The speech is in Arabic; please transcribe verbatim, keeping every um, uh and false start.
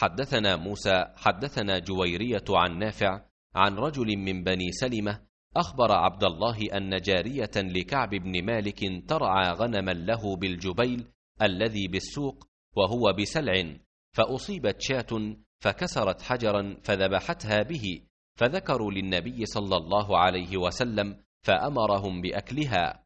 حدثنا موسى حدثنا جويرية عن نافع عن رجل من بني سلمة أخبر عبد الله أن جارية لكعب بن مالك ترعى غنما له بالجبيل الذي بالسوق وهو بسلع، فأصيبت شاة فكسرت حجرا فذبحتها به، فذكروا للنبي صلى الله عليه وسلم فأمرهم بأكلها.